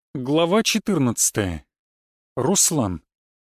Глава 14. Руслан.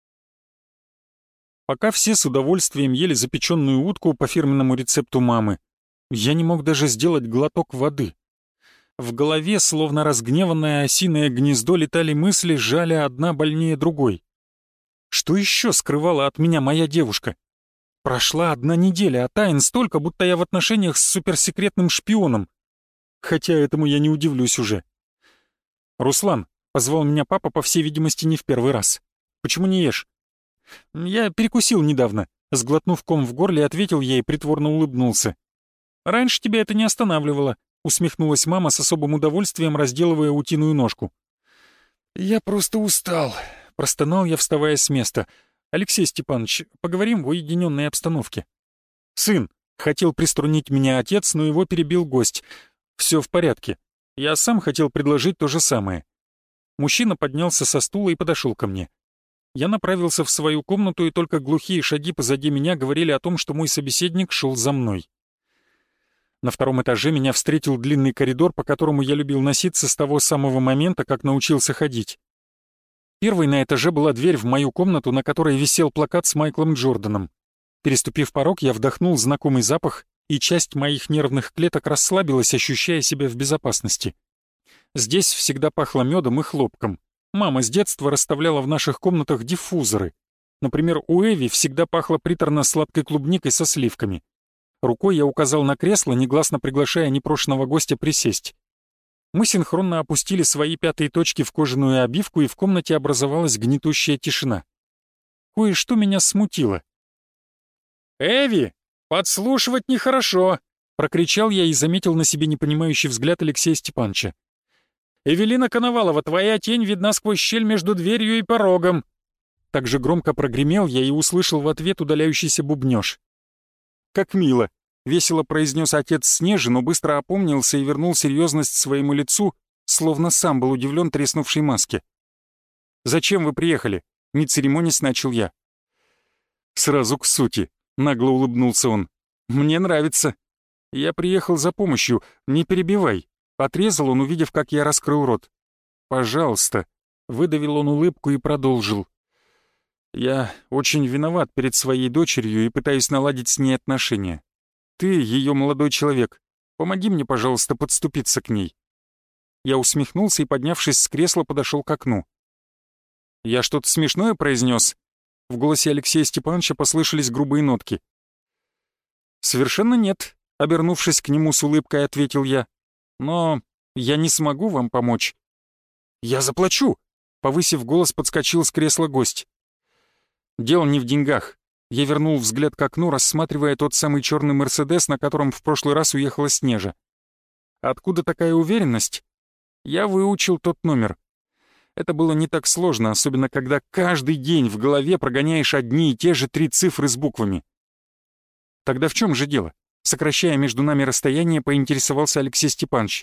Пока все с удовольствием ели запеченную утку по фирменному рецепту мамы, я не мог даже сделать глоток воды. В голове, словно разгневанное осиное гнездо, летали мысли, жаля одна больнее другой. Что еще скрывала от меня моя девушка? Прошла одна неделя, а тайн столько, будто я в отношениях с суперсекретным шпионом. Хотя этому я не удивлюсь уже. «Руслан», — позвал меня папа, по всей видимости, не в первый раз. «Почему не ешь?» «Я перекусил недавно», — сглотнув ком в горле, ответил я и притворно улыбнулся. «Раньше тебя это не останавливало», — усмехнулась мама с особым удовольствием, разделывая утиную ножку. «Я просто устал», — простонал я, вставая с места. «Алексей Степанович, поговорим в уединенной обстановке». «Сын», — хотел приструнить меня отец, но его перебил гость. «Все в порядке. Я сам хотел предложить то же самое». Мужчина поднялся со стула и подошел ко мне. Я направился в свою комнату, и только глухие шаги позади меня говорили о том, что мой собеседник шел за мной. На втором этаже меня встретил длинный коридор, по которому я любил носиться с того самого момента, как научился ходить. Первой на этаже была дверь в мою комнату, на которой висел плакат с Майклом Джорданом. Переступив порог, я вдохнул знакомый запах, и часть моих нервных клеток расслабилась, ощущая себя в безопасности. Здесь всегда пахло медом и хлопком. Мама с детства расставляла в наших комнатах диффузоры. Например, у Эви всегда пахло приторно-сладкой клубникой со сливками. Рукой я указал на кресло, негласно приглашая непрошенного гостя присесть. Мы синхронно опустили свои пятые точки в кожаную обивку, и в комнате образовалась гнетущая тишина. Кое-что меня смутило. «Эви, подслушивать нехорошо!» — прокричал я и заметил на себе непонимающий взгляд Алексея Степановича. «Эвелина Коновалова, твоя тень видна сквозь щель между дверью и порогом!» Так же громко прогремел я и услышал в ответ удаляющийся бубнёж. «Как мило!» — весело произнес отец Снежи, но быстро опомнился и вернул серьезность своему лицу, словно сам был удивлен треснувшей маске. «Зачем вы приехали?» — не церемонясь начал я. «Сразу к сути», — нагло улыбнулся он. «Мне нравится. Я приехал за помощью, не перебивай». Отрезал он, увидев, как я раскрыл рот. «Пожалуйста», — выдавил он улыбку и продолжил. «Я очень виноват перед своей дочерью и пытаюсь наладить с ней отношения. Ты ее молодой человек. Помоги мне, пожалуйста, подступиться к ней». Я усмехнулся и, поднявшись с кресла, подошел к окну. «Я что-то смешное произнес?» В голосе Алексея Степановича послышались грубые нотки. «Совершенно нет», — обернувшись к нему с улыбкой, ответил я. «Но я не смогу вам помочь». «Я заплачу!» — повысив голос, подскочил с кресла гость. «Дело не в деньгах». Я вернул взгляд к окну, рассматривая тот самый черный «Мерседес», на котором в прошлый раз уехала Снежа. «Откуда такая уверенность?» Я выучил тот номер. Это было не так сложно, особенно когда каждый день в голове прогоняешь одни и те же 3 цифры с буквами. «Тогда в чем же дело?» Сокращая между нами расстояние, поинтересовался Алексей Степанович.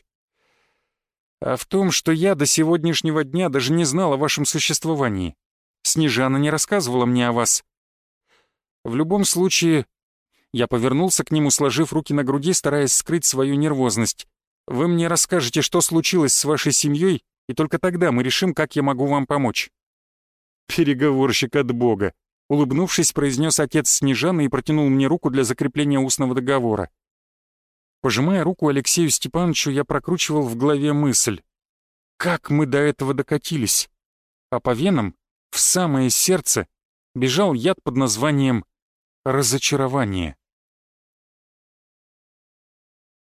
«А в том, что я до сегодняшнего дня даже не знал о вашем существовании. Снежана не рассказывала мне о вас. В любом случае...» Я повернулся к нему, сложив руки на груди, стараясь скрыть свою нервозность. «Вы мне расскажете, что случилось с вашей семьей, и только тогда мы решим, как я могу вам помочь». «Переговорщик от Бога», — улыбнувшись, произнес отец Снежаны и протянул мне руку для закрепления устного договора. Пожимая руку Алексею Степановичу, я прокручивал в голове мысль. Как мы до этого докатились? А по венам, в самое сердце, бежал яд под названием «разочарование».